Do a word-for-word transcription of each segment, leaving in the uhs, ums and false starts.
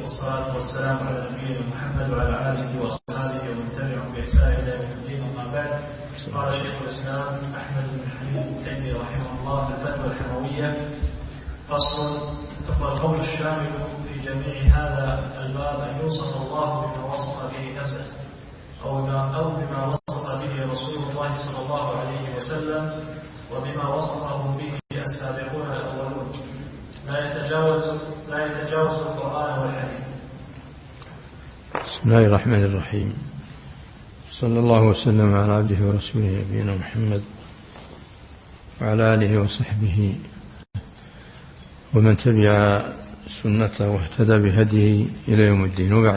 والصلاة والسلام على نبينا محمد وعلى آله وأصحابه ومن تبعهم بإحسان إلى يوم الدين. أما بعد، قال شيخ الإسلام أحمد بن حليم بن تيمية رحمه الله في الفتوى الحموية: فصل. ثم القول الشامل في جميع هذا الباب أن يوصف الله بما وصف به نفسه أو بما, أو بما وصف به رسول الله صلى الله عليه وسلم وبما وصفه به السابقون الأولون، لا يتجاوز لا يتجاوز القرآن والحديث. بسم الله الرحمن الرحيم. صلى الله وسلم على عبده ورسوله نبينا محمد وعلى آله وصحبه ومن تبع سنته واهتدى بهديه إلى يوم الدين. وبعد،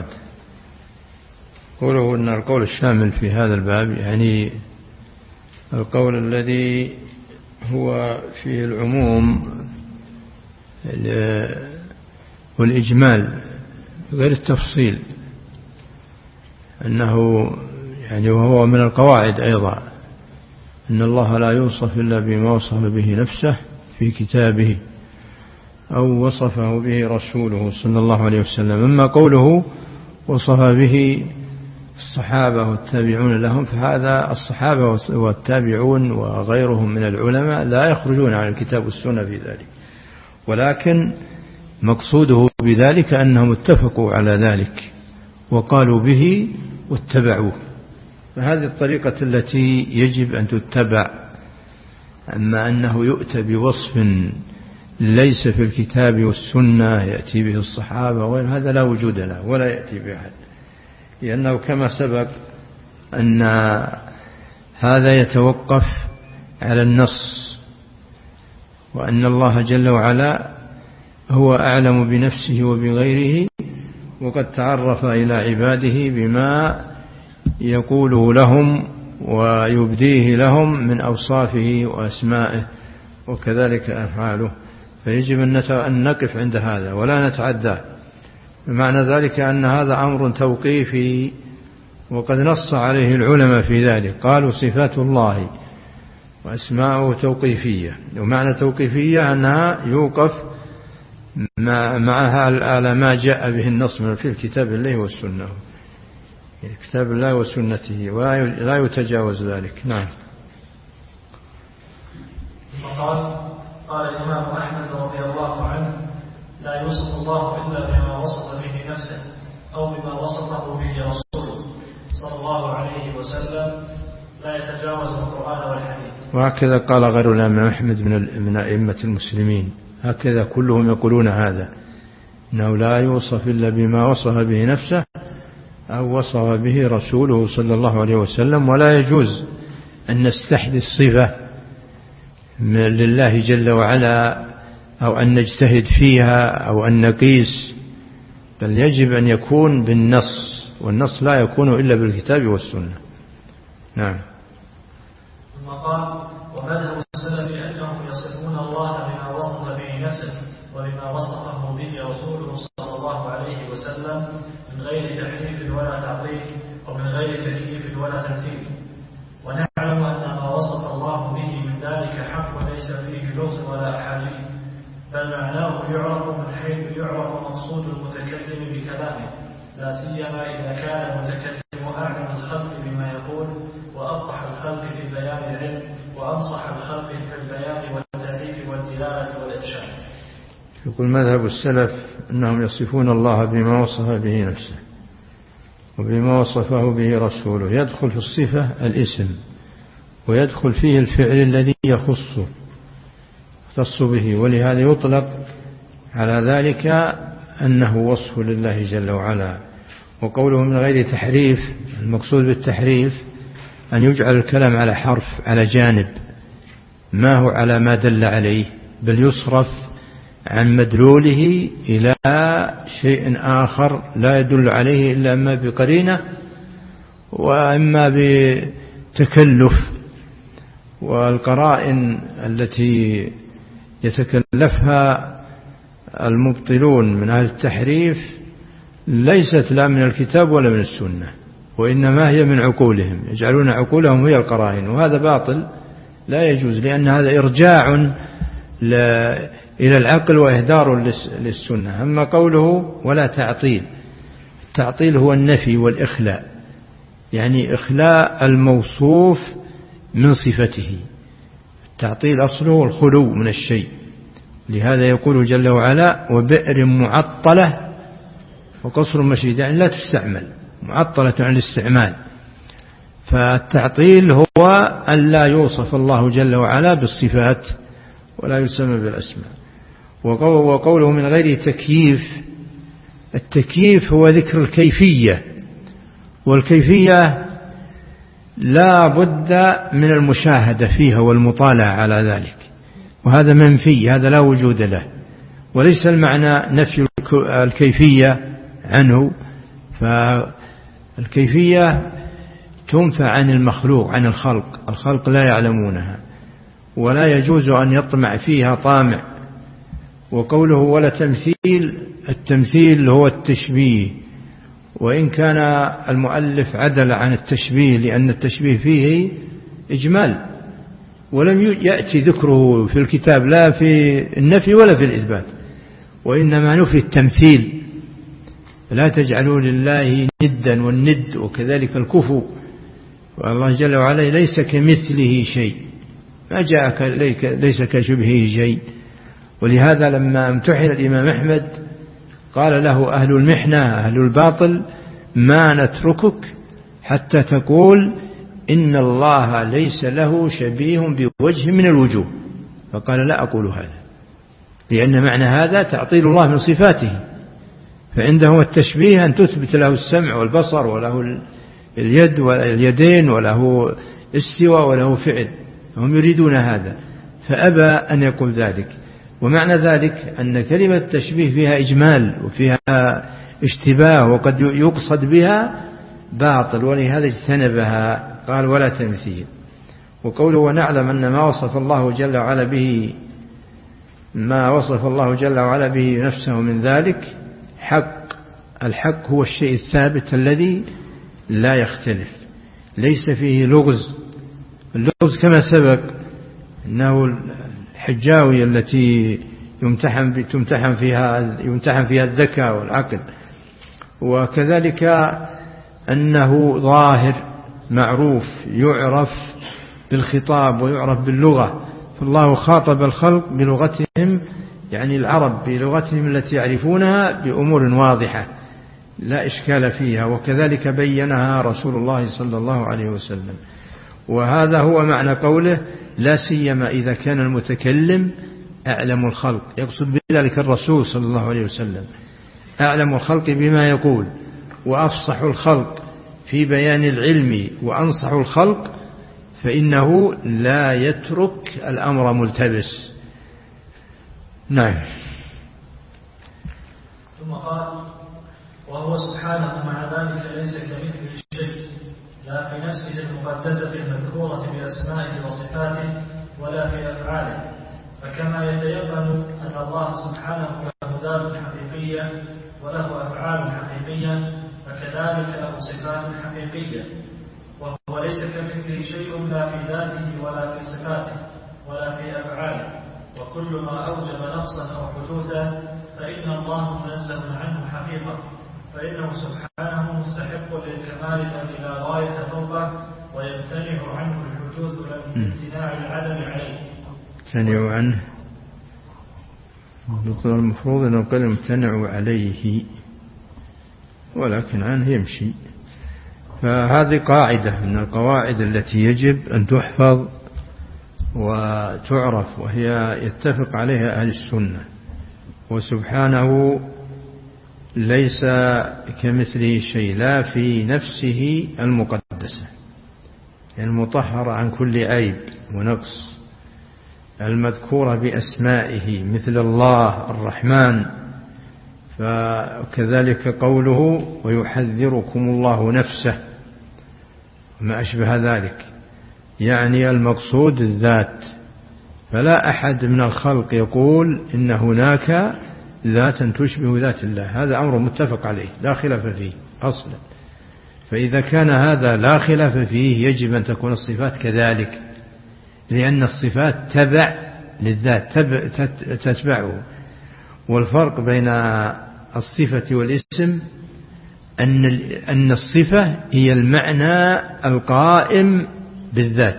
قوله أن القول الشامل في هذا الباب يعني القول الذي هو فيه العموم والإجمال غير التفصيل، أنه يعني وهو من القواعد أيضا أن الله لا يوصف إلا بما وصف به نفسه في كتابه أو وصفه به رسوله صلى الله عليه وسلم. أما قوله وصف به الصحابة والتابعون لهم، فهذا الصحابة والتابعون وغيرهم من العلماء لا يخرجون عن الكتاب والسنة في ذلك، ولكن مقصوده بذلك أنهم اتفقوا على ذلك وقالوا به واتبعوه، فهذه الطريقة التي يجب أن تتبع. أما أنه يؤتى بوصف ليس في الكتاب والسنة يأتي به الصحابة وغير هذا لا وجود له ولا يأتي به أحد، لأنه كما سبق أن هذا يتوقف على النص، وأن الله جل وعلا هو أعلم بنفسه وبغيره، وقد تعرف إلى عباده بما يقوله لهم ويبديه لهم من أوصافه وأسمائه وكذلك أفعاله، فيجب أن نقف عند هذا ولا نتعدى. بمعنى ذلك أن هذا أمر توقيفي، وقد نص عليه العلماء في ذلك، قالوا صفات الله وأسماءه توقيفية، ومعنى توقيفية أنها يوقف معها على ما جاء به النص في الكتاب الله والسنة، كتاب الله وسنته، ولا يتجاوز ذلك. نعم. قال قال الإمام أحمد رضي الله عنه: لا يوصف الله إلا بما وصف به نفسه أو بما وصفه به رسوله صلى الله عليه وسلم، لا يتجاوز القرآن والحديث. وهكذا قال غير الإمام أحمد من أئمة المسلمين، هكذا كلهم يقولون هذا، إنه لا يوصف إلا بما وصف به نفسه أو وصف به رسوله صلى الله عليه وسلم، ولا يجوز أن نستحدث صفة لله جل وعلا أو أن نجتهد فيها أو أن نقيس، بل يجب أن يكون بالنص، والنص لا يكون إلا بالكتاب والسنة. نعم. ثم قال: ومذهب السلف أنهم يصفون الله بما وصف به نفسه وبما وصفه به رسوله صلى الله عليه وسلم من غير تحريف ولا تعطيل ومن غير تكييف ولا تمثيل، ونعلم أن ما وصف الله به من ذلك حق ليس فيه لغز ولا أحاجيل، بل معناه يعرف من حيث يعرف مقصود المتكلم بكلامه، لا سيما إذا كان المتكلم أعلم الخلق بما يقول وأفصح الخلق في بيان العلم وأنصح الخلق في البيان والتعريف والدلالة والإرشاد. يقول مذهب السلف أنهم يصفون الله بما وصف به نفسه وبما وصفه به رسوله، يدخل في الصفة الاسم ويدخل فيه الفعل الذي يخصه يختص به، ولهذا يطلق على ذلك أنه وصف لله جل وعلا. وقوله من غير تحريف، المقصود بالتحريف أن يجعل الكلام على حرف على جانب ما هو على ما دل عليه، بل يصرف عن مدلوله إلى شيء آخر لا يدل عليه إلا إما بقرينة وإما بتكلف، والقرائن التي يتكلفها المبطلون من هذا التحريف ليست لا من الكتاب ولا من السنة، وإنما هي من عقولهم، يجعلون عقولهم هي القرائن، وهذا باطل لا يجوز، لأن هذا إرجاع إلى العقل وإهدار للسنة. أما قوله ولا تعطيل، التعطيل هو النفي والإخلاء، يعني إخلاء الموصوف من صفته. التعطيل أصله الخلو من الشيء، لهذا يقول جل وعلا وبئر معطلة وقصر مشيد، يعني لا تستعمل، معطلة عن الاستعمال. فالتعطيل هو أن لا يوصف الله جل وعلا بالصفات ولا يسمى بالأسماء. وقوله من غير تكييف، التكييف هو ذكر الكيفية، والكيفية لا بد من المشاهدة فيها والمطالعة على ذلك، وهذا منفي، هذا لا وجود له. وليس المعنى نفي الكيفية عنه، فالكيفية تنفى عن المخلوق، عن الخلق، الخلق لا يعلمونها ولا يجوز أن يطمع فيها طامع. وقوله ولا تمثيل، التمثيل هو التشبيه، وإن كان المؤلف عدل عن التشبيه لأن التشبيه فيه إجمال، ولم يأتي ذكره في الكتاب لا في النفي ولا في الإثبات، وإنما نفي التمثيل. لا تجعلوا لله ندا والند وكذلك الكفو، والله جل وعلا ليس كمثله شيء، ما جاءك ليس كشبهه شيء. ولهذا لما امتحن الإمام أحمد قال له أهل المحنة أهل الباطل ما نتركك حتى تقول إن الله ليس له شبيه بوجه من الوجوه، فقال لا أقول هذا، لأن معنى هذا تعطيل الله من صفاته. فعنده التشبيه أن تثبت له السمع والبصر وله اليد واليدين وله استواء وله فعل، هم يريدون هذا فأبى أن يقول ذلك. ومعنى ذلك أن كلمة التشبيه فيها إجمال وفيها اشتباه وقد يقصد بها باطل، ولهذا اجتنبها، قال ولا تمثيل. وقوله ونعلم أن ما وصف الله جل وعلا به ما وصف الله جل وعلا به نفسه من ذلك حق. الحق هو الشيء الثابت الذي لا يختلف، ليس فيه لغز. اللغز كما سبق أنه الحجاوية التي يمتحن تمتحن فيها يمتحن فيها الذكاء والعقل، وكذلك أنه ظاهر معروف يعرف بالخطاب ويعرف باللغة. فالله خاطب الخلق بلغتهم، يعني العرب بلغتهم التي يعرفونها بأمور واضحة لا إشكال فيها، وكذلك بينها رسول الله صلى الله عليه وسلم. وهذا هو معنى قوله لا سيما إذا كان المتكلم أعلم الخلق، يقصد بذلك الرسول صلى الله عليه وسلم، أعلم الخلق بما يقول وأفصح الخلق في بيان العلم وأنصح الخلق، فإنه لا يترك الأمر ملتبس. نعم. ثم قال وهو سبحانه مع ذلك ليس كمثله شيء، لا في نفسه المقدسة المذكورة بأسمائه وصفاته ولا في أفعاله. فكما يتيقن أن الله سبحانه له ذات حقيقية وله أفعال حقيقية، فكذلك له صفات حقيقية، وهو ليس كمثله شيء لا في ذاته ولا في صفاته ولا في أفعاله. وكل ما أوجب نقصا أو حدوثا فإن الله منزه عنه حقيقة، فإنه سبحانه مستحق للكمال إلى غاية فوقه، ويمتنع عنه الحدوث لامتناع العدم عليه. يمتنع عنه، المفروض أنه قال يمتنع عليه، ولكن عنه يمشي. فهذه قاعدة من القواعد التي يجب أن تحفظ وتعرف، وهي يتفق عليها أهل السنة. وسبحانه ليس كمثله شيء، لا في نفسه المقدسة المطهرة عن كل عيب ونقص، المذكورة بأسمائه مثل الله الرحمن. فكذلك قوله ويحذركم الله نفسه ما أشبه ذلك، يعني المقصود الذات. فلا أحد من الخلق يقول إن هناك ذاتا تشبه ذات الله، هذا أمر متفق عليه لا خلاف فيه أصلا. فإذا كان هذا لا خلاف فيه يجب أن تكون الصفات كذلك، لأن الصفات تبع للذات تتبعه. والفرق بين الصفة والاسم أن أن الصفة هي المعنى القائم بالذات،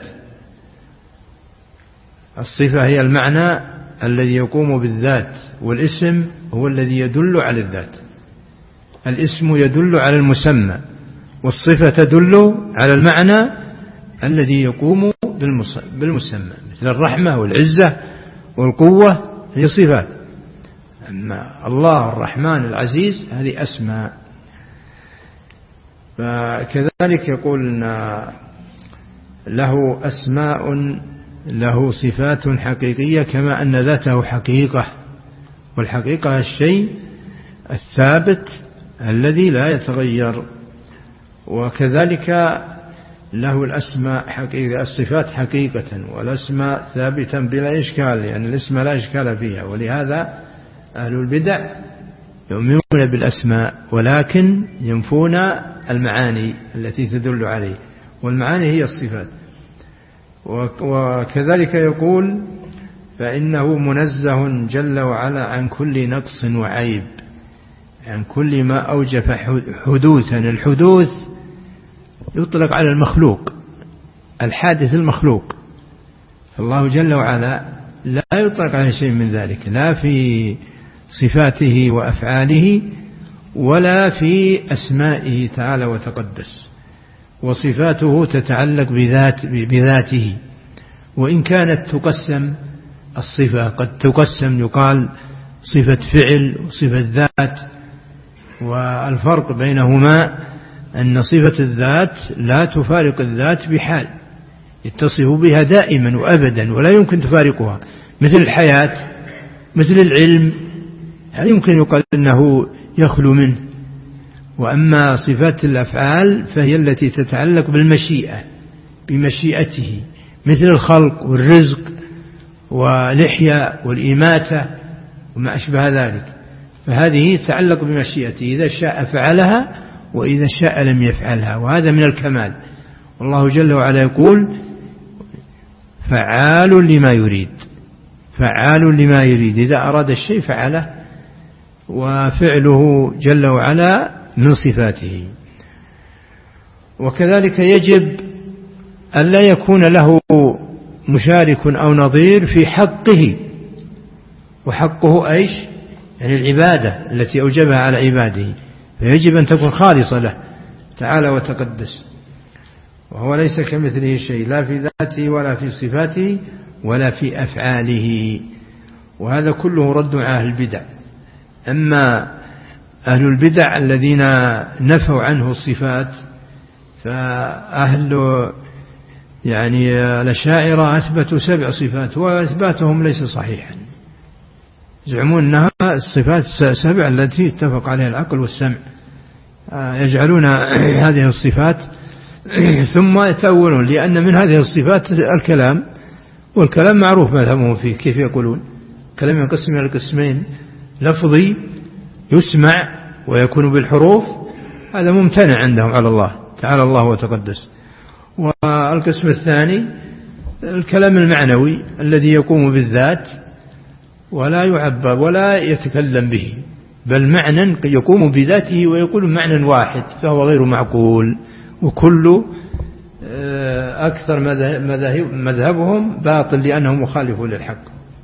الصفة هي المعنى الذي يقوم بالذات، والاسم هو الذي يدل على الذات. الاسم يدل على المسمى، والصفة تدل على المعنى الذي يقوم بالمسمى، مثل الرحمة والعزة والقوة هي صفات. أما الله الرحمن العزيز هذه أسماء. فكذلك يقول له أسماء له صفات حقيقية كما أن ذاته حقيقة، والحقيقة الشيء الثابت الذي لا يتغير. وكذلك له الأسماء حقيقة، الصفات حقيقة، والأسماء ثابتا بلا إشكال، يعني الاسم لا إشكال فيها. ولهذا أهل البدع يؤمنون بالأسماء ولكن ينفون المعاني التي تدل عليه، والمعاني هي الصفات. وكذلك يقول فإنه منزه جل وعلا عن كل نقص وعيب، عن كل ما أوجب حدوثا. الحدوث يطلق على المخلوق، الحادث المخلوق، فالله جل وعلا لا يطلق على شيء من ذلك، لا في صفاته وأفعاله ولا في أسمائه تعالى وتقدس. وصفاته تتعلق بذات بذاته، وإن كانت تقسم الصفة، قد تقسم يقال صفة فعل وصفة ذات، والفرق بينهما أن صفة الذات لا تفارق الذات بحال، يتصف بها دائما وأبدا ولا يمكن تفارقها، مثل الحياة مثل العلم، هل يمكن يقال أنه يخلو منه. وأما صفات الأفعال فهي التي تتعلق بالمشيئة، بمشيئته، مثل الخلق والرزق والإحياء والإماتة وما أشبه ذلك، فهذه تتعلق بمشيئته، إذا شاء فعلها وإذا شاء لم يفعلها، وهذا من الكمال. والله جل وعلا يقول فعال لما يريد، فعال لما يريد، إذا أراد الشيء فعله، وفعله جل وعلا من صفاته. وكذلك يجب أن لا يكون له مشارك أو نظير في حقه، وحقه أيش؟ يعني العبادة التي أوجبها على عباده، فيجب أن تكون خالصة له تعالى وتقدس. وهو ليس كمثله شيء، لا في ذاته ولا في صفاته ولا في أفعاله. وهذا كله رد على أهل البدع. أما أهل البدع الذين نفوا عنه الصفات، فأهل يعني الأشاعرة أثبتوا سبع صفات، وإثباتهم ليس صحيحا، يزعمون أنها الصفات السبع التي اتفق عليها العقل والسمع، يجعلون هذه الصفات ثم يتأولون، لأن من هذه الصفات الكلام، والكلام معروف مذهبهم فيه. كيف يقولون؟ كلام ينقسم إلى قسمين: لفظي يسمع ويكون بالحروف، هذا ممتنع عندهم على الله تعالى الله وتقدس. والقسم الثاني الكلام المعنوي الذي يقوم بالذات ولا يعبر ولا يتكلم به، بل معنى يقوم بذاته ويقول معنى واحد، فهو غير معقول. وكل أكثر مذهبهم باطل لأنه مخالف للحق.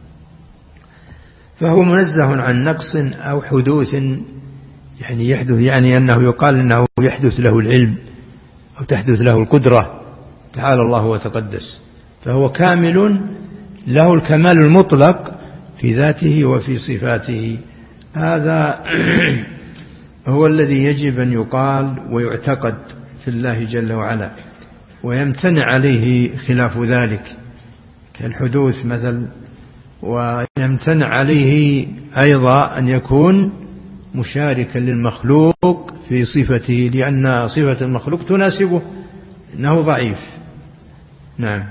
فهو منزه عن نقص أو حدوث، يعني يحدث، يعني أنه يقال أنه يحدث له العلم أو تحدث له القدرة تعالى الله وتقدس. فهو كامل له الكمال المطلق في ذاته وفي صفاته. هذا هو الذي يجب أن يقال ويعتقد في الله جل وعلا، ويمتنع عليه خلاف ذلك كالحدوث مثل. ويمتنع عليه أيضا أن يكون مشاركا للمخلوق في صفته، لأن صفة المخلوق تناسبه، إنه ضعيف. نعم.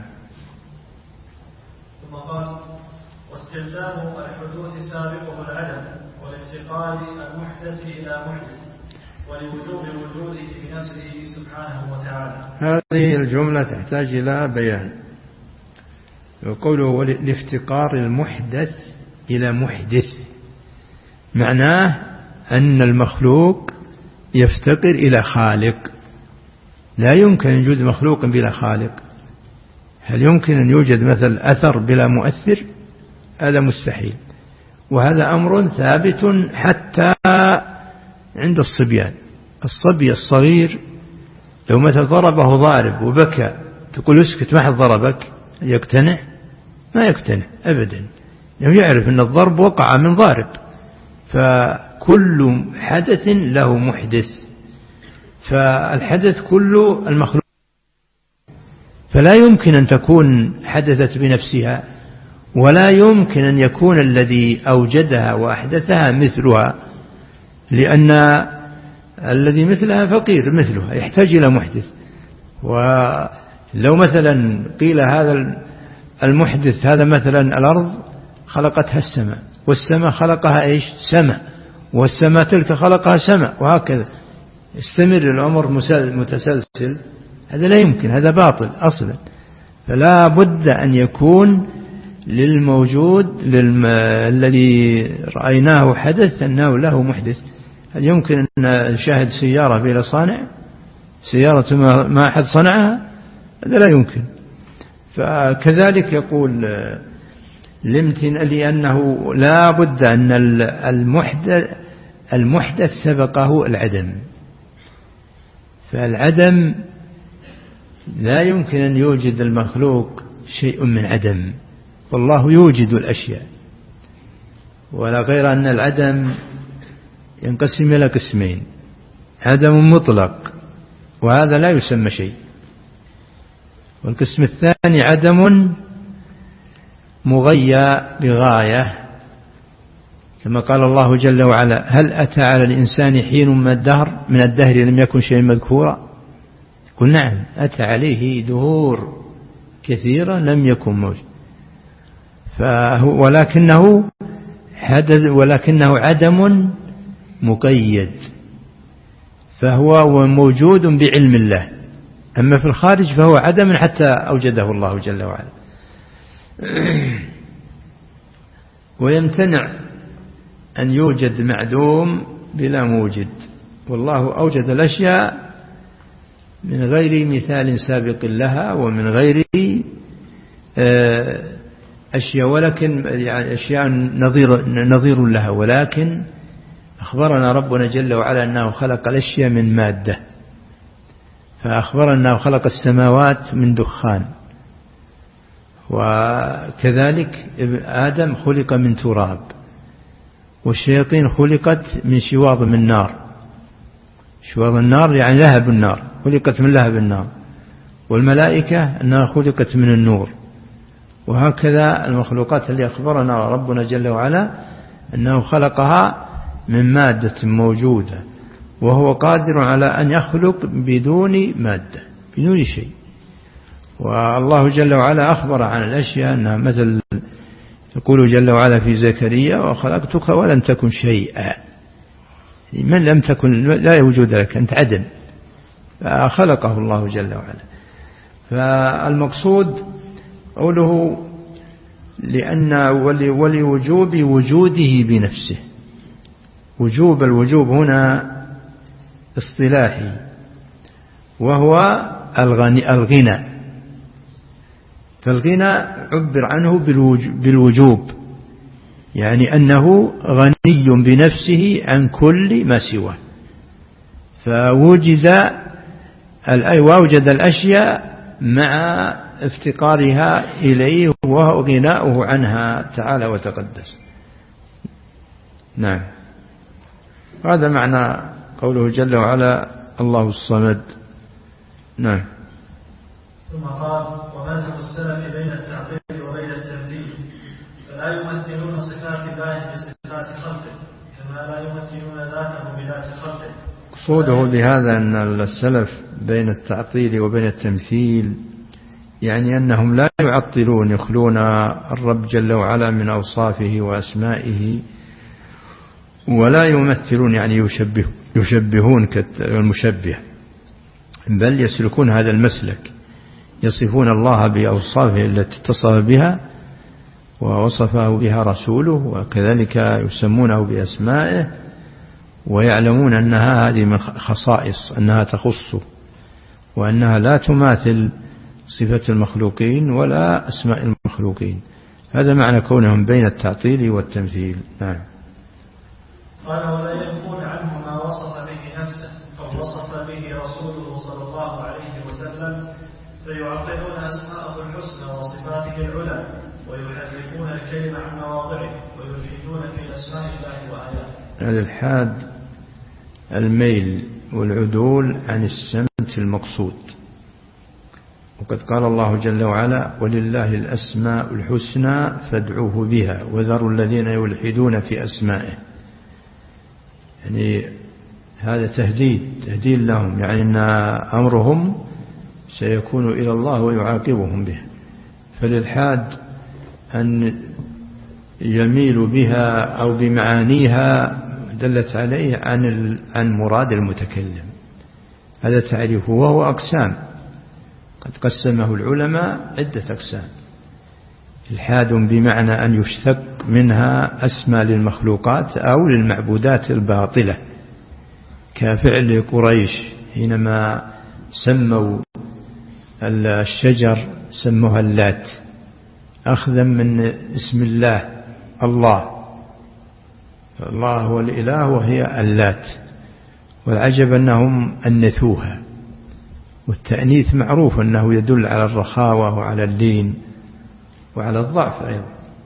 ثم قال: واستلزام الحدوث سابقه العدم، والافتقار المحدث إلى محدث، ولوجوب وجوده بنفسه سبحانه وتعالى. هذه الجملة تحتاج إلى بيان. وقوله لافتقار المحدث إلى محدث معناه أن المخلوق يفتقر إلى خالق. لا يمكن أن يوجد مخلوق بلا خالق. هل يمكن أن يوجد مثل أثر بلا مؤثر؟ هذا مستحيل. وهذا أمر ثابت حتى عند الصبيان. الصبي الصغير لو مثل ضربه ضارب وبكى تقول اسكت ما حد ضربك، يقتنع؟ ما يقتنع أبدا، لأنه يعرف أن الضرب وقع من ضارب. فكل حدث له محدث، فالحدث كله المخلوق، فلا يمكن أن تكون حدثت بنفسها، ولا يمكن أن يكون الذي أوجدها وأحدثها مثلها، لأن الذي مثلها فقير مثلها يحتاج إلى محدث. ولو مثلا قيل هذا المحدث هذا مثلا الأرض خلقتها السماء، والسماء خلقها إيش؟ سماء، والسماء تلك خلقها سماء، وهكذا يستمر الأمر متسلسل، هذا لا يمكن، هذا باطل أصلا. فلا بد أن يكون للموجود للم... الذي رأيناه حدث أنه له محدث. هل يمكن أن نشاهد سيارة بلا صانع؟ سيارة ما أحد صنعها؟ هذا لا يمكن. فكذلك يقول لمتن لأنه لا بد أن المحدث المحدث سبقه العدم، فالعدم لا يمكن أن يوجد المخلوق شيء من عدم، والله يوجد الأشياء. ولا غير أن العدم ينقسم إلى قسمين: عدم مطلق وهذا لا يسمى شيء، والقسم الثاني عدم مغيى بغاية، كما قال الله جل وعلا: هل أتى على الإنسان حين من الدهر من الدهر لم يكن شيء مذكورا؟ قل نعم، أتى عليه دهور كثيرة لم يكن موجود، فهو ولكنه حدث ولكنه عدم مقيد، فهو موجود بعلم الله. أما في الخارج فهو عدم حتى أوجده الله جل وعلا. ويمتنع أن يوجد معدوم بلا موجد، والله أوجد الأشياء من غير مثال سابق لها ومن غير أشياء ولكن يعني أشياء نظير, نظير لها، ولكن أخبرنا ربنا جل وعلا أنه خلق الأشياء من مادة، فأخبرنا أنه خلق السماوات من دخان، وكذلك آدم خلق من تراب، والشياطين خلقت من شواظ من نار. شواظ النار يعني لهب النار، خلقت من لهب النار. والملائكة أنها خلقت من النور. وهكذا المخلوقات اللي أخبرنا ربنا جل وعلا أنه خلقها من مادة موجودة، وهو قادر على أن يخلق بدون مادة بدون شيء. والله جل وعلا أخبر عن الأشياء أنها مثل يقول جل وعلا في زكريا: وخلقتك ولم تكن شيئا. من لم تكن لا وجود لك، أنت عدم، فخلقه الله جل وعلا. فالمقصود قوله لأن ولوجوب وجوده بنفسه. وجوب الوجوب هنا اصطلاحي، وهو الغني الغنى، فالغنى عبر عنه بالوجوب، يعني أنه غني بنفسه عن كل ما سواه، فوجد ووجد الأشياء مع افتقارها إليه وهو غناؤه عنها تعالى وتقدس. نعم، هذا معنى قوله جل وعلا: الله الصمد. نعم. ثم قال: ومذهب السلف بين التعطيل وبين التمثيل، فلا يمثلون صفات الله بصفات خلقه، كما لا يمثلون ذاته بذات خلقه. قصوده بهذا أن السلف بين التعطيل وبين التمثيل، يعني أنهم لا يعطلون يخلون الرب جل وعلا من أوصافه وأسمائه، ولا يمثلون يعني يشبه يشبهون كالمشبه، بل يسلكون هذا المسلك، يصفون الله بأوصافه التي اتصف بها ووصفه بها رسوله، وكذلك يسمونه بأسمائه، ويعلمون أنها هذه من خصائص، أنها تخصه، وأنها لا تماثل صفة المخلوقين ولا أسماء المخلوقين. هذا معنى كونهم بين التعطيل والتمثيل. نعم. قال ولا ينفون عنه ما وصف به نفسه أو وصف به رسوله صلى الله عليه وسلم، فيعطلون أسماءه الحسنى وصفاته العلى، ويحرفون الكلمة عن مواضعه، ويلحدون في أسماء الله وآياته. الإلحاد الميل والعدول عن السمت المقصود. وقد قال الله جل وعلا: ولله الأسماء الحسنى فادعوه بها وذروا الذين يلحدون في أسمائه. يعني هذا تهديد تهديد لهم، يعني أن أمرهم سيكون إلى الله ويعاقبهم به. فالإلحاد أن يميل بها أو بمعانيها دلت عليه عن عن مراد المتكلم. هذا تعريفه، وهو أقسام قد قسمه العلماء عدة أقسام. إلحاد بمعنى أن يشتق منها أسمى للمخلوقات أو للمعبودات الباطلة، كفعل قريش حينما سموا الشجر سموها اللات، أخذا من اسم الله الله الله هو الإله وهي اللات. والعجب أنهم أنثوها، والتأنيث معروف أنه يدل على الرخاوة وعلى اللين وعلى الضعف أيضا.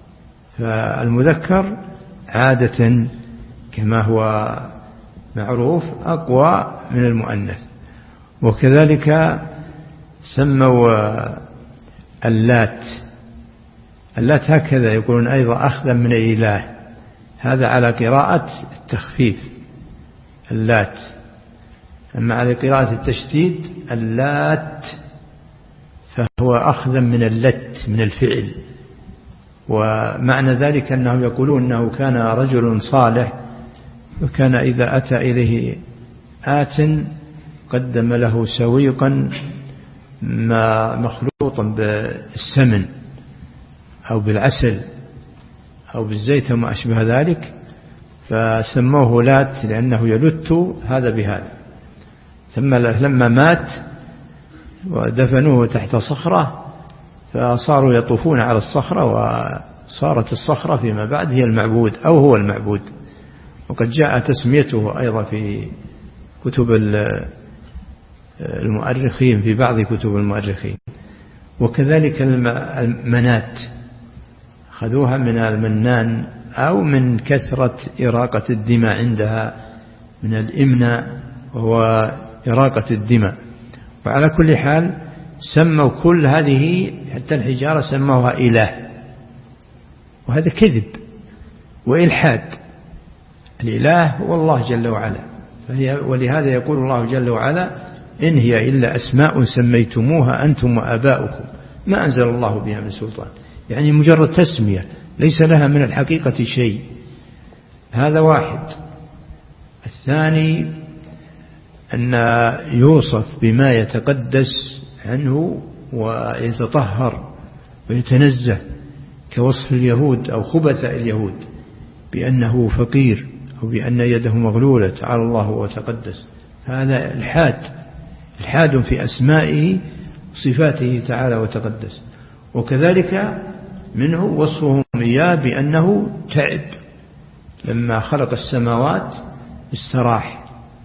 فالمذكر عادة كما هو معروف أقوى من المؤنث. وكذلك سموا اللات اللات هكذا يقولون أيضا أخذا من الإله، هذا على قراءة التخفيف اللات. أما على قراءة التشديد اللات فهو أخذا من اللت من الفعل. ومعنى ذلك أنهم يقولون أنه كان رجل صالح، وكان إذا أتى إليه آت قدم له سويقا ما مخلوطا بالسمن أو بالعسل أو بالزيت وما أشبه ذلك، فسموه لات لأنه يلت هذا بهذا. ثم لما مات ودفنوه تحت صخرة، فصاروا يطوفون على الصخرة، وصارت الصخرة فيما بعد هي المعبود أو هو المعبود. وقد جاء تسميته أيضا في كتب المؤرخين، في بعض كتب المؤرخين. وكذلك المنات خذوها من المنان أو من كثرة إراقة الدماء عندها، من الإمناء وهو إراقة الدماء. وعلى كل حال سموا كل هذه حتى الحجارة سموها إله، وهذا كذب وإلحاد. الإله هو الله جل وعلا، فهي ولهذا يقول الله جل وعلا: إن هي إلا أسماء سميتموها أنتم وآباؤكم ما أنزل الله بها من سلطان. يعني مجرد تسمية ليس لها من الحقيقة شيء. هذا واحد. الثاني أن يوصف بما يتقدس عنه ويتطهر ويتنزه، كوصف اليهود أو خبث اليهود بأنه فقير أو بأن يده مغلولة، تعالى الله وتقدس. هذا الحاد الحاد في أسمائه صفاته تعالى وتقدس. وكذلك منه وصفهم إياه بأنه تعب، لما خلق السماوات استراح.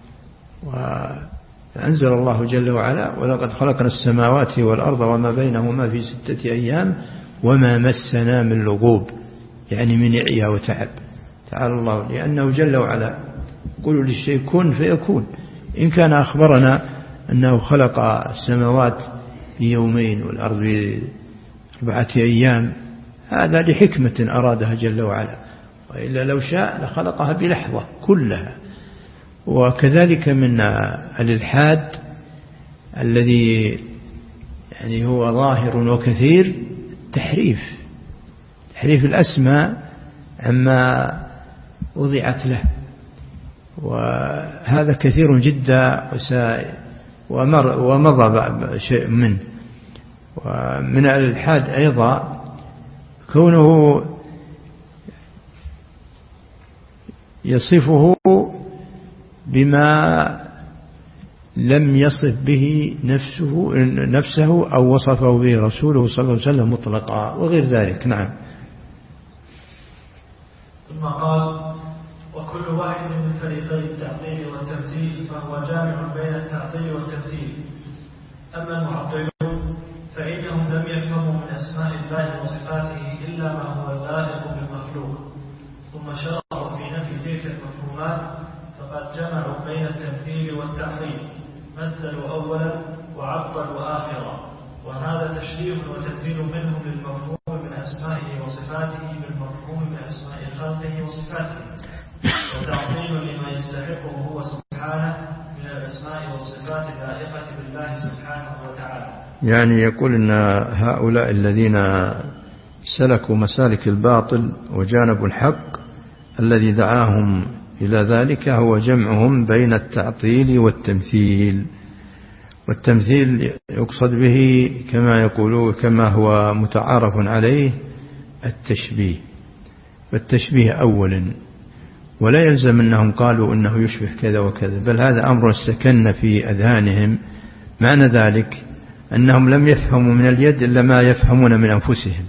وأنزل الله جل وعلا: ولقد خلقنا السماوات والأرض وما بينهما في ستة أيام وما مسنا من لغوب، يعني من إعيا وتعب. تعالى الله، لأنه جل وعلا يقول للشيء كن فيكون. إن كان أخبرنا أنه خلق السماوات في يومين والأرض في أربعة أيام، هذا لحكمة أرادها جل وعلا، وإلا لو شاء لخلقها بلحظة كلها. وكذلك من الإلحاد الذي يعني هو ظاهر وكثير تحريف تحريف الأسماء عما وضعت له، وهذا كثير جدا ومر ومضى شيء منه. ومن الإلحاد أيضا كونه يصفه بما لم يصف به نفسه نفسه أو وصفه به رسوله صلى الله عليه وسلم مطلقا وغير ذلك. نعم. ثم قال: وكل واحد من فريقي التعطيل والتمثيل فهو جامع بين التعطيل والتمثيل. أما المعطلون فإنهم لم يفهموا من أسماء الله وصفاته إلا ما هو اللائق بالمخلوق، ثم شرعوا في نفي تلك المفهومات، فقد جمعوا بين التمثيل والتعطيل، مثلوا أولا وعطلوا آخرا، وهذا تشبيه وتمثيل منهم للمفهوم من أسمائه وصفاته بالمفهوم من أسماء خلقه وصفاته، وتعطيل لما يستحقه هو سبحانه من الأسماء والصفات اللائقة بالله سبحانه وتعالى. يعني يقول إن هؤلاء الذين سلكوا مسالك الباطل وجانبوا الحق الذي دعاهم إلى ذلك هو جمعهم بين التعطيل والتمثيل. والتمثيل يقصد به كما يقولون كما هو متعارف عليه التشبيه، والتشبيه أولا، ولا يلزم أنهم قالوا أنه يشبه كذا وكذا، بل هذا أمر استكن في أذهانهم. معنى ذلك أنهم لم يفهموا من اليد إلا ما يفهمون من أنفسهم،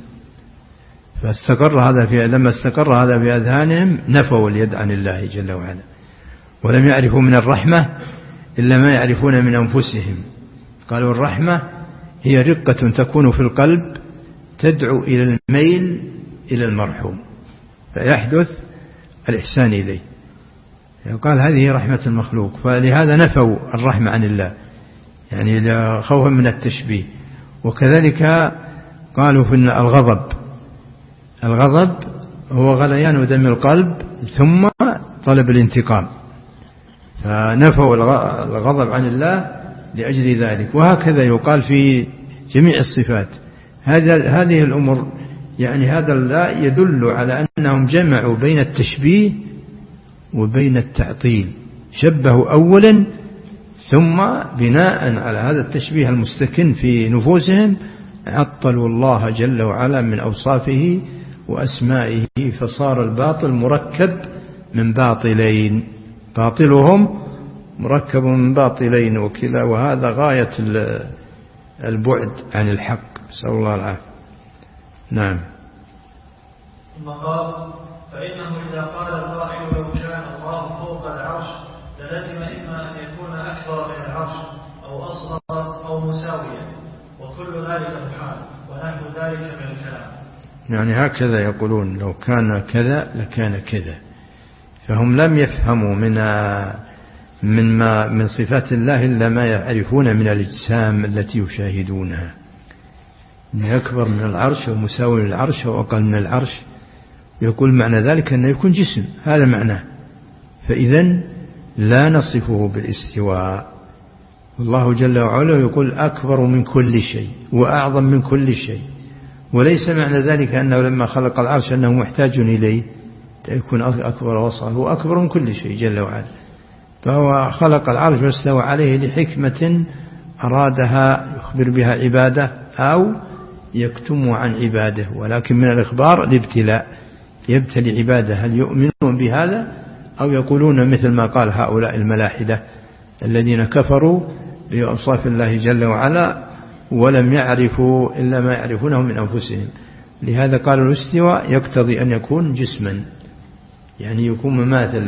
فاستقر هذا في لما استقر هذا في أذهانهم نفوا اليد عن الله جل وعلا، ولم يعرفوا من الرحمة إلا ما يعرفون من أنفسهم. قالوا الرحمة هي رقة تكون في القلب تدعو إلى الميل إلى المرحوم فيحدث الإحسان إليه. قال هذه رحمة المخلوق، فلهذا نفوا الرحمة عن الله، يعني خوفا من التشبيه. وكذلك قالوا في الغضب، الغضب هو غليان دم القلب ثم طلب الانتقام، فنفوا الغضب عن الله لأجل ذلك. وهكذا يقال في جميع الصفات. هذه الأمور يعني هذا لا يدل على أنهم جمعوا بين التشبيه وبين التعطيل، شبهوا أولا ثم بناء على هذا التشبيه المستكن في نفوسهم عطلوا الله جل وعلا من أوصافه وأسمائه، فصار الباطل مركب من باطلين، باطلهم مركب من باطلين وكلا، وهذا غاية البعد عن الحق، نسأل الله العافية. نعم. ثم قال: فإنه إذا قال القائل لو كان الله فوق العرش للزم إما أن يكون أكبر من العرش أو أصغر أو مساويا، وكل ذلك محال، ونحو ذلك من الكلام. يعني هكذا يقولون لو كان كذا لكان كذا، فهم لم يفهموا من من ما من صفات الله إلا ما يعرفون من الأجسام التي يشاهدونها، أنه أكبر من العرش ومساوي للعرش وأقل من العرش. يقول معنى ذلك أنه يكون جسم، هذا معناه. فإذن لا نصفه بالاستواء. الله جل وعلا يقول أكبر من كل شيء وأعظم من كل شيء، وليس معنى ذلك أنه لما خلق العرش أنه محتاج إليه يكون أكبر وصفه، هو أكبر من كل شيء جل وعلا. فهو خلق العرش واستوى عليه لحكمة أرادها يخبر بها عباده أو يكتم عن عباده، ولكن من الإخبار الابتلاء، يبتلي عباده هل يؤمنون بهذا أو يقولون مثل ما قال هؤلاء الملاحدة الذين كفروا بأوصاف الله جل وعلا ولم يعرفوا إلا ما يعرفونه من أنفسهم. لهذا قالوا الاستواء يقتضي أن يكون جسما، يعني يكون مماثل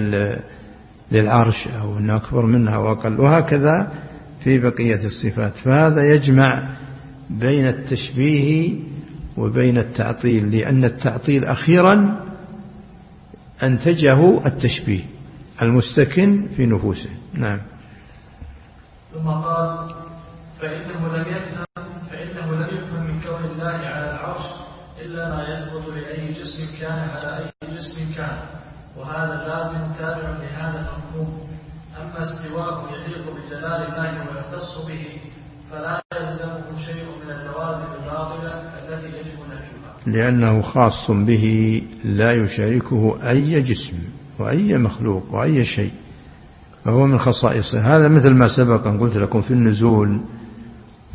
للعرش أو أنه أكبر منها وأقل، وهكذا في بقية الصفات. فهذا يجمع بين التشبيه وبين التعطيل، لأن التعطيل أخيرا أنتجه التشبيه المستكن في نفوسه. نعم. ثم قال: فإنه لم يفهم فإنه لم يفهم من كون الله على العرش إلا ما يثبت لأي جسم كان على أي جسم كان، وهذا اللازم تابع لهذا المفهوم. أما استواء يليق بجلال الله ويختص به فلا يلزمه شيء من اللوازم الباطلة التي يجب نفيها، لأنه خاص به لا يشاركه أي جسم وأي مخلوق وأي شيء، فهو من خصائصه. هذا مثل ما سبق أن قلت لكم في النزول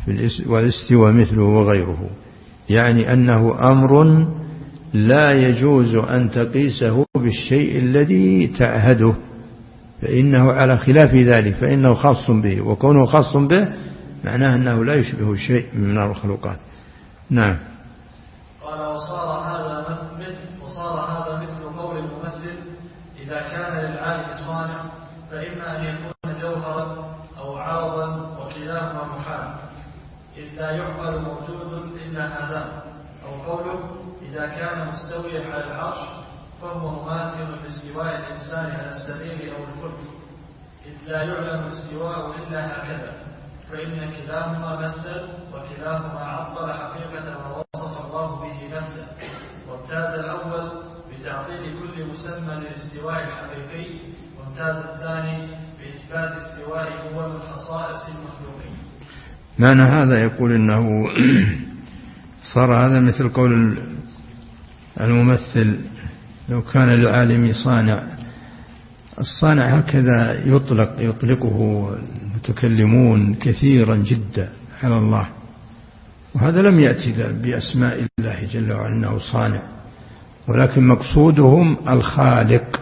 والاستواء مثله وغيره، يعني أنه أمر لا يجوز أن تقيسه بالشيء الذي تعهده، فإنه على خلاف ذلك، فإنه خاص به، وكونه خاص به معناه أنه لا يشبه شيء من المخلوقات. نعم. قال وصار هذا مثل وصار هذا مثل قول الممثل إذا كان للعالم صانع فإما أن يكون جوهرا أو عرضا وكلاهما محال، إذ لا يعقل موجود إلا هذا. أو قوله إذا كان مستويا على العرش فهو مماثل لاستواء الإنسان على السرير أو الفلك، إذ لا يعلم الاستواء إلا هكذا، فإن كلاهما مثل وكلاهما عطل حقيقة ما وصف الله به نفسه، وامتاز الأول بتعطيل كل مسمى للاستواء الحقيقي، وامتاز الثاني بإثبات استوائه هو من خصائص المخلوقين. معنى هذا يقول إنه صار هذا مثل قول الممثل لو كان للعالم صانع. الصانع هكذا يطلق يطلقه المتكلمون كثيرا جدا على الله، وهذا لم يأتي بأسماء الله جل وعلا أنه صانع، ولكن مقصودهم الخالق.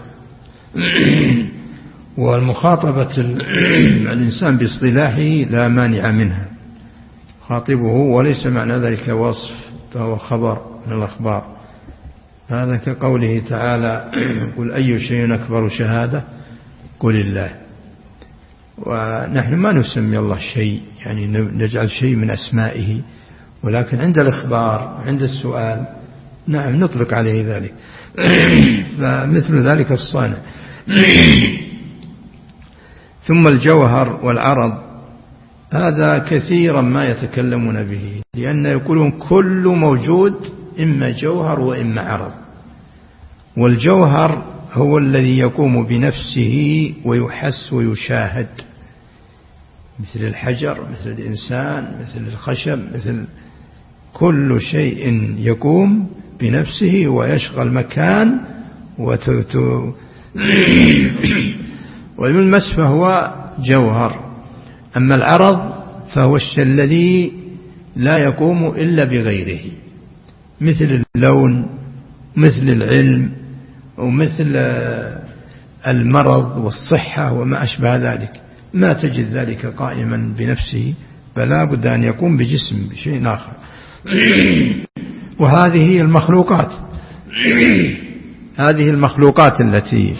والمخاطبة الإنسان باصطلاحه لا مانع منها، خاطبه، وليس معنى ذلك وصف، فهو خبر من الأخبار. هذا كقوله تعالى قل أي شيء أكبر شهادة قل الله. ونحن ما نسمي الله شيء، يعني نجعل شيء من أسمائه، ولكن عند الإخبار عند السؤال نعم نطلق عليه ذلك. فمثل ذلك الصانع. ثم الجوهر والعرض هذا كثيرا ما يتكلمون به، لأن يقولون كل موجود إما جوهر وإما عرض. والجوهر هو الذي يقوم بنفسه ويحس ويشاهد، مثل الحجر، مثل الإنسان، مثل الخشب، مثل كل شيء يقوم بنفسه ويشغل مكان ويلمس فهو جوهر. أما العرض فهو الشيء الذي لا يقوم إلا بغيره، مثل اللون، مثل العلم، ومثل المرض والصحة وما أشبه ذلك، ما تجد ذلك قائما بنفسه، فلا بد أن يقوم بجسم بشيء آخر. وهذه هي المخلوقات هذه المخلوقات التي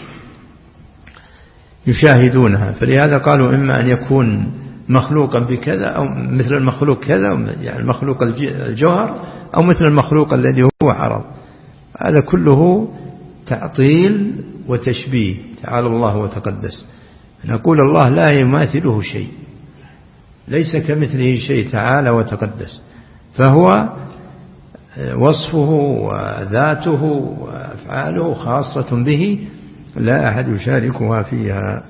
يشاهدونها، فلهذا قالوا إما أن يكون مخلوقا بكذا أو مثل المخلوق كذا، يعني المخلوق الجوهر، أو مثل المخلوق الذي هو عرض. هذا كله تعطيل وتشبيه، تعالى الله وتقدس. نقول الله لا يماثله شيء، ليس كمثله شيء تعالى وتقدس، فهو وصفه وذاته وأفعاله خاصة به، لا أحد يشاركها فيها.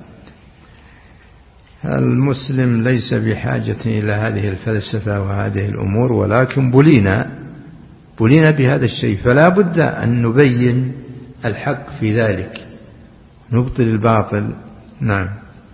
المسلم ليس بحاجة إلى هذه الفلسفة وهذه الأمور، ولكن بلينا بلينا بهذا الشيء، فلا بد أن نبين الحق في ذلك، نبطل الباطل. نعم.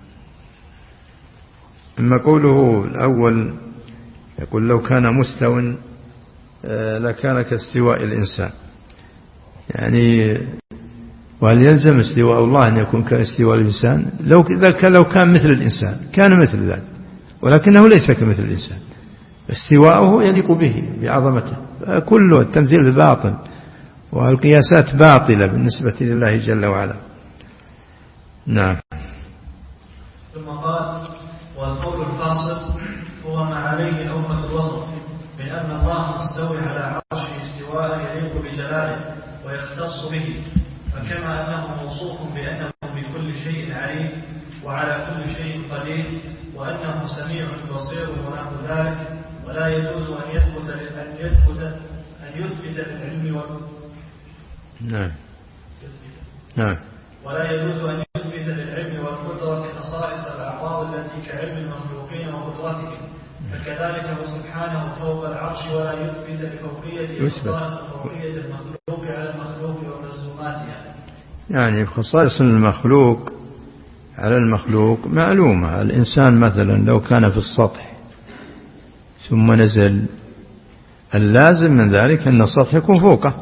أما قوله الأول يقول لو كان مستوٍ لكان كاستواء الإنسان، يعني وهل يلزم استواء الله أن يكون كاستواء الإنسان؟ لو لو كان مثل الإنسان كان مثل ذلك، ولكنه ليس كمثل الإنسان، استواءه يليق به بعظمته. كل التمثيل باطل، والقياسات باطلة بالنسبة لله جل وعلا. نعم. ثم قال والقول الفاصل هو ما عليه أمة الوسط من أن الله مستوي على عرشه استواء يليق بجلاله ويختص به، فكما أنه موصوف بأنه بكل شيء عليم وعلى كل شيء قدير، وأنه سميع بصير ونحو ذلك، ولا يجوز أن يثبت أن يثبت أن يثبت للعلم و... نعم نعم ولا يجوز أن يثبت للعلم والقدرة خصائص الأعراض التي كعلم المخلوقين وقدرتهم، فكذلك هو سبحانه فوق العرش، ولا يثبت لفوقية خصائص فوقية المخلوق على المخلوق وملزوماتها. يعني خصائص المخلوق على المخلوق معلومة. الإنسان مثلا لو كان في السطح ثم نزل. اللازم من ذلك أن السطح يكون فوقه.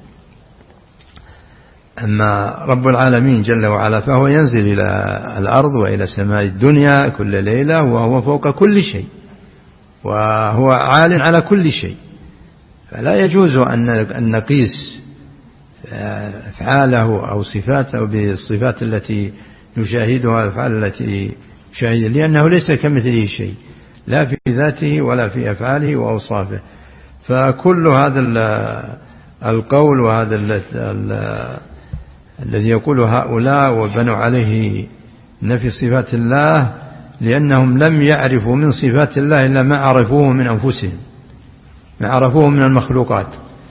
أما رب العالمين جل وعلا فهو ينزل إلى الأرض وإلى سماء الدنيا كل ليلة وهو فوق كل شيء وهو عال على كل شيء، فلا يجوز أن نقيس أفعاله أو صفاته بالصفات التي نشاهدها الأفعال التي نشاهدها، لأنه ليس كمثله شيء لا في ذاته ولا في أفعاله وأوصافه. فكل هذا القول وهذا الذي يقول هؤلاء وبنوا عليه نفي صفات الله لأنهم لم يعرفوا من صفات الله إلا ما عرفوه من أنفسهم، ما عرفوه من المخلوقات،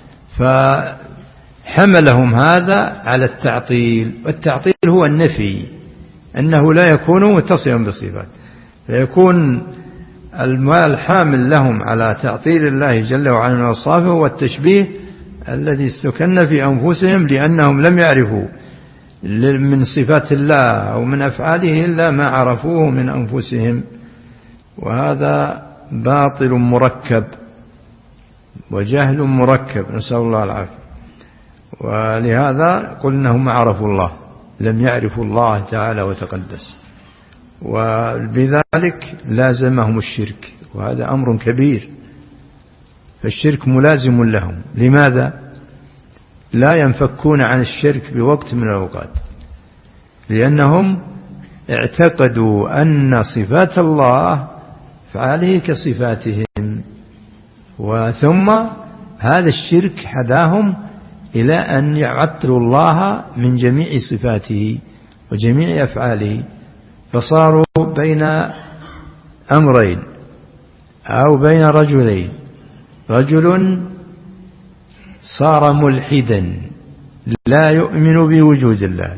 فحملهم هذا على التعطيل. والتعطيل هو النفي، أنه لا يكون متصلا بصفات، فيكون الحامل لهم على تعطيل الله جل وعلا من أوصافه والتشبيه الذي استكن في أنفسهم، لأنهم لم يعرفوا من صفات الله أو من أفعاله إلا ما عرفوه من أنفسهم، وهذا باطل مركب وجهل مركب، نسأل الله العافية. ولهذا قلنا هم عرفوا الله، لم يعرفوا الله تعالى وتقدس، وبذلك لازمهم الشرك، وهذا أمر كبير، فالشرك ملازم لهم. لماذا؟ لا ينفكون عن الشرك بوقت من الأوقات، لأنهم اعتقدوا أن صفات الله فعليه كصفاتهم، وثم هذا الشرك حداهم إلى أن يعطلوا الله من جميع صفاته وجميع أفعاله، فصاروا بين أمرين أو بين رجلين. رجل صار ملحدا لا يؤمن بوجود الله،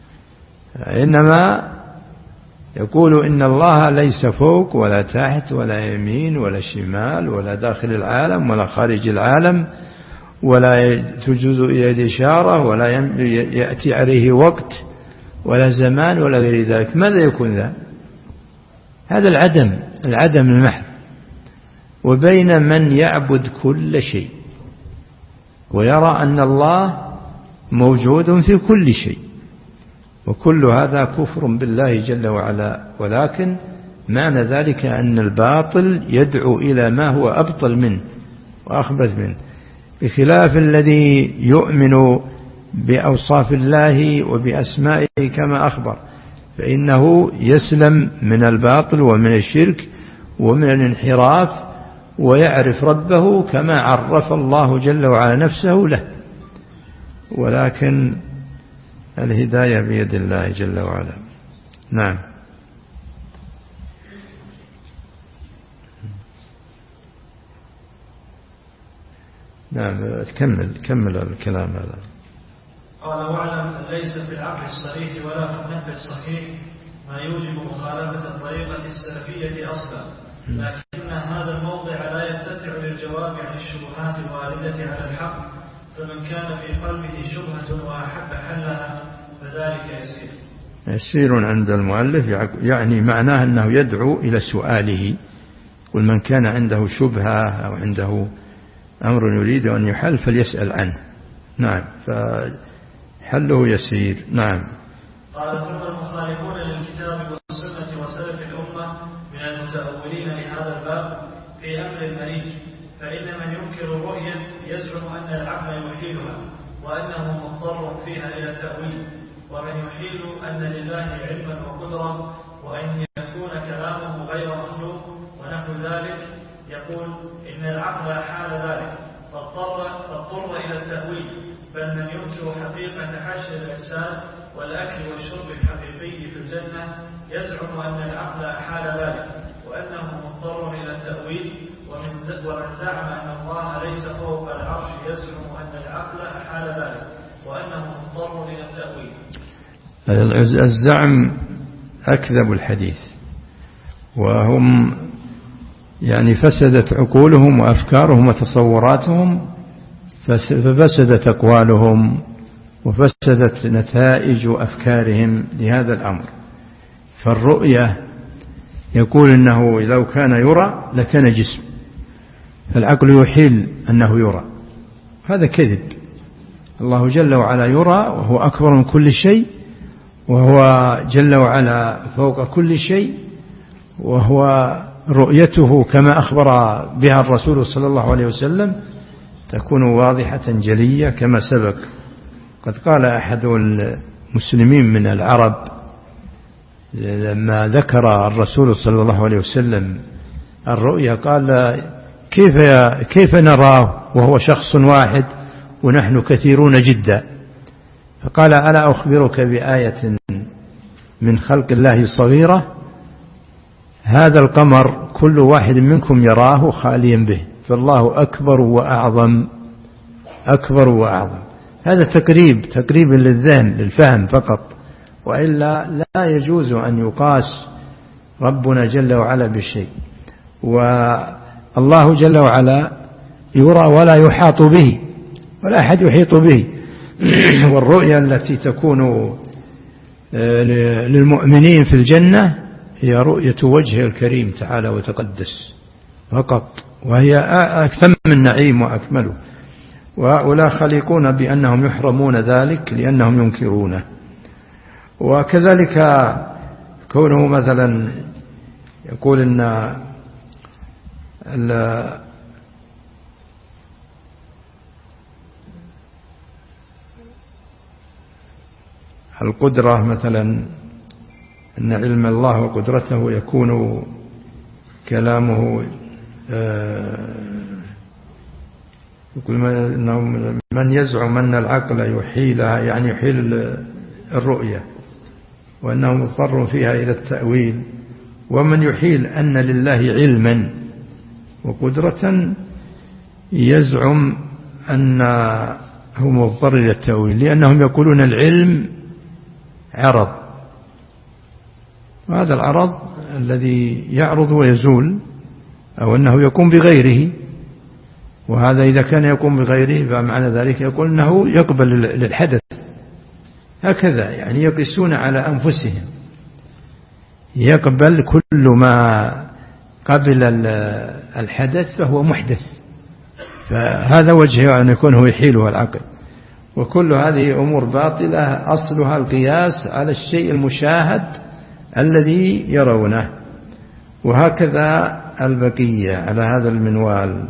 إنما يقول إن الله ليس فوق ولا تحت ولا يمين ولا شمال ولا داخل العالم ولا خارج العالم، ولا تجوز إلى الإشارة ولا يأتي عليه وقت ولا زمان ولا غير ذلك. ماذا يكون ذا؟ هذا العدم، العدم المحض. وبين من يعبد كل شيء ويرى أن الله موجود في كل شيء، وكل هذا كفر بالله جل وعلا. ولكن معنى ذلك أن الباطل يدعو إلى ما هو أبطل منه وأخبث منه، بخلاف الذي يؤمن بأوصاف الله وبأسمائه كما أخبر، فإنه يسلم من الباطل ومن الشرك ومن الانحراف، ويعرف ربه كما عرف الله جل وعلا نفسه له. ولكن الهداية بيد الله جل وعلا. نعم. نعم تكمل كمل الكلام هذا. قال واعلم ليس في العقل الصريح ولا في النفع الصحيح ما يوجب مخالفة الطريقة السلفية أصلا، لكن هذا الموضع لا يتسع للجواب عن الشبهات الواردة على الحق، فمن كان في قلبه شبهة وأحب حلها فذلك يسير. يسير عند المؤلف يعني معناه أنه يدعو إلى سؤاله، ومن كان عنده شبهة أو عنده أمر يريد أن يحل فليسأل عنه. نعم، فحله يسير. نعم. قال ثم المخالفون للكتاب والسنة وسلف الأمة من المتأولين لهذا الباب في أمر مريج، فإن من ينكر الرؤيا يزعم أن العقل يحيلها وأنه مضطر فيها إلى التأويل، ومن يحيل أن لله علما وقدرة وأن يكون كلامه غير مخلوق ونحو ذلك يقول إن العقل حال ذلك فاضطر, فاضطر إلى التأويل. بل من ينكر حقيقة حشر الإنسان والأكل والشرب الحقيقي في الجنة يزعم أن العقل حال ذلك وأنه مضطر إلى التأويل. ومن زعم أن الله ليس فوق العرش يزعم أن العقل حال ذلك وأنه مضطر إلى التأويل. الزعم أكذب الحديث، وهم يعني فسدت عقولهم وأفكارهم وتصوراتهم، ففسدت أقوالهم وفسدت نتائج أفكارهم لهذا الأمر. فالرؤية يقول إنه لو كان يرى لكان جسم، فالعقل يحيل أنه يرى، هذا كذب. الله جل وعلا يرى وهو أكبر من كل شيء، وهو جل وعلا فوق كل شيء، وهو رؤيته كما أخبر بها الرسول صلى الله عليه وسلم تكون واضحة جلية كما سبق. قد قال أحد المسلمين من العرب لما ذكر الرسول صلى الله عليه وسلم الرؤيا قال: كيف كيف نراه وهو شخص واحد ونحن كثيرون جدا؟ فقال: ألا أخبرك بآية من خلق الله صغيرة؟ هذا القمر كل واحد منكم يراه خاليا به، فالله أكبر وأعظم، أكبر وأعظم. هذا تقريب تقريب للذهن للفهم فقط، وإلا لا يجوز أن يقاس ربنا جل وعلا بالشيء. والله جل وعلا يرى ولا يحاط به، ولا أحد يحيط به. والرؤيا التي تكون للمؤمنين في الجنة هي رؤية وجهه الكريم تعالى وتقدس فقط، وهي أكثر من نعيم وأكمله. وهؤلاء خليقون بأنهم يحرمون ذلك لأنهم ينكرونه. وكذلك كونه مثلا يقول إن القدرة مثلا، أن علم الله وقدرته يكون كلامه يقول من يزعم أن العقل يحيلها، يعني يحيل الرؤية، وأنه مضطر فيها إلى التأويل. ومن يحيل أن لله علما وقدرة يزعم أنه مضطر إلى التأويل، لأنهم يقولون العلم عرض، وهذا العرض الذي يعرض ويزول، أو أنه يقوم بغيره. وهذا إذا كان يقوم بغيره فمعنى ذلك يقول أنه يقبل للحدث. هكذا يعني يقيسون على أنفسهم، يقبل كل ما قبل الحدث فهو محدث، فهذا وجه أن يكون هو يحيله العقل. وكل هذه أمور باطلة أصلها القياس على الشيء المشاهد الذي يرونه. وهكذا البقية على هذا المنوال.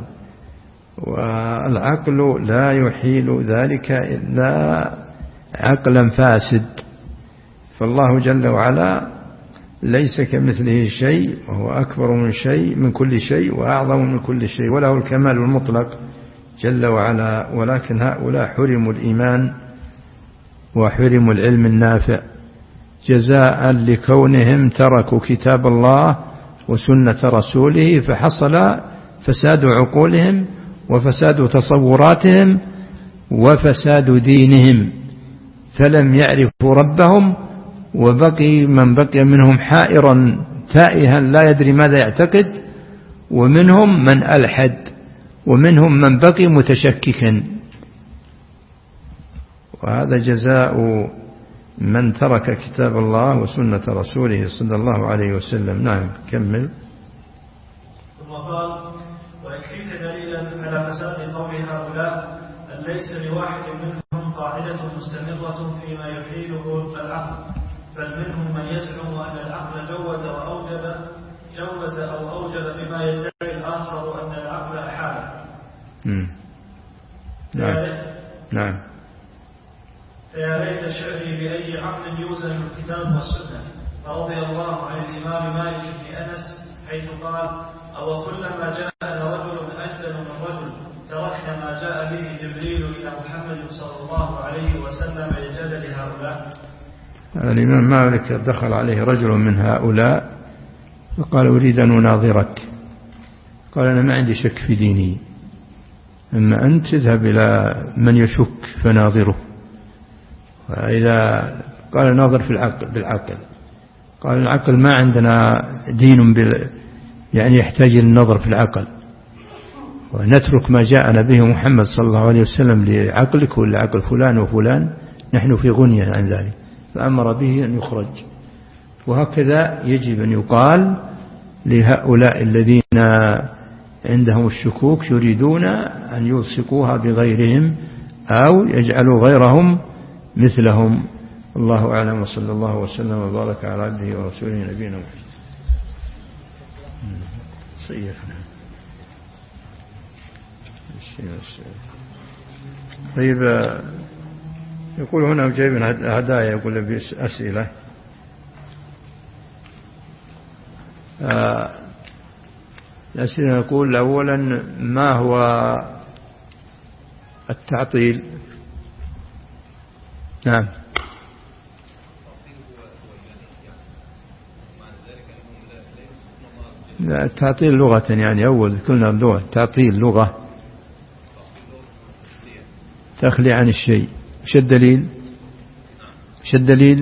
والعقل لا يحيل ذلك إلا عقلا فاسد. فالله جل وعلا ليس كمثله شيء، وهو أكبر من شيء من كل شيء وأعظم من كل شيء، وله الكمال المطلق جل وعلا. ولكن هؤلاء حرموا الإيمان وحرموا العلم النافع جزاء لكونهم تركوا كتاب الله وسنة رسوله، فحصل فساد عقولهم وفساد تصوراتهم وفساد دينهم، فلم يعرفوا ربهم، وبقي من بقي منهم حائرا تائها لا يدري ماذا يعتقد، ومنهم من ألحد، ومنهم من بقي متشككا. وهذا جزاء من ترك كتاب الله وسنة رسوله صلى الله عليه وسلم. نعم كمل. ثم قال: ويكفيك دليلا على فساد قول هؤلاء أن ليس لواحد منهم قاعدة مستمرة فيما يحيله العقل، بل منهم من يزعم أن العقل جوز وأوجب جوز أو أوجب بما يدعي الآخر أن العقل أحاله. نعم نعم. فيا ليت شعري بأي عقل يوزن الكتاب والسنة. فرضي الله عن الإمام مالك بن أنس حيث قال: أو كلما جاءنا رجل أجدل من رجل تركنا ما جاء به جبريل إلى محمد صلى الله عليه وسلم لجدل هؤلاء. الإمام مالك دخل عليه رجل من هؤلاء فقال: أريد أن أناظرك. قال: أنا ما عندي شك في ديني، أما أنت تذهب إلى من يشك فناظره. وإذا قال: ناظر في العقل بالعقل. قال: العقل ما عندنا دين بال يعني يحتاج للنظر في العقل، ونترك ما جاءنا به محمد صلى الله عليه وسلم لعقلك ولا عقل فلان وفلان، نحن في غنية عن ذلك. فأمر به أن يخرج. وهكذا يجب أن يقال لهؤلاء الذين عندهم الشكوك يريدون أن يلصقوها بغيرهم أو يجعلوا غيرهم مثلهم. الله أعلم، وصلى الله وسلم وبارك على عبده ورسوله نبينا محمد. صيفنا طيب. يقول هنا جايبين هدايا، يقول بأسئلة. الأسئلة يقول أولا ما هو التعطيل؟ نعم. لا، التعطيل لغة يعني أول كلنا اللغة، تعطيل لغة تخلي عن الشيء. وش الدليل؟ وش الدليل؟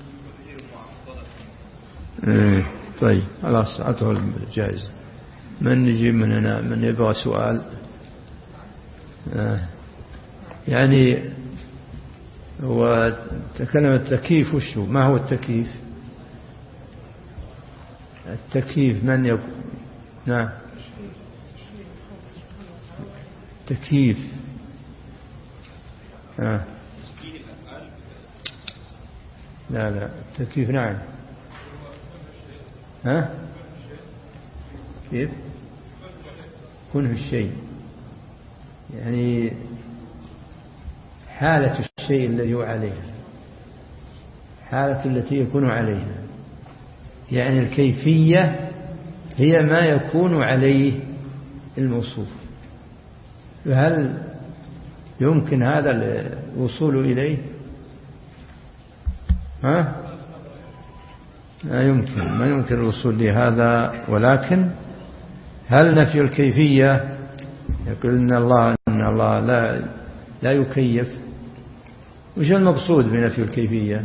ايه طيب خلاص أعطه الجائزة. من يجيب من هنا من يبغى سؤال؟ آه. يعني هو تكلم التكييف. وش هو؟ ما هو التكييف؟ التكييف من يقول؟ نعم. تكييف آه. لا لا التكييف نعم. ها كيف كن في الشيء يعني حالة الشيء الذي هو عليه، حالة التي يكون عليها، يعني الكيفية هي ما يكون عليه الموصوف. فهل يمكن هذا الوصول إليه؟ ها؟ لا يمكن، ما يمكن الوصول لهذا. ولكن هل نفي الكيفية يقول إن الله إن الله لا لا يكيف؟ وش المقصود بنفي الكيفية؟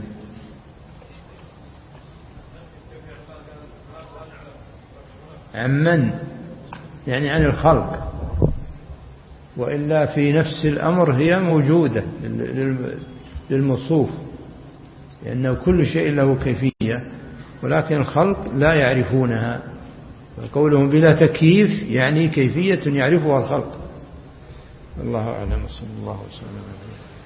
عمن يعني عن الخلق، وإلا في نفس الأمر هي موجودة للموصوف، لأنه كل شيء له كيفية ولكن الخلق لا يعرفونها. وقولهم بلا تكييف يعني كيفية يعرفها الخلق. الله أعلم، صلى الله عليه وسلم.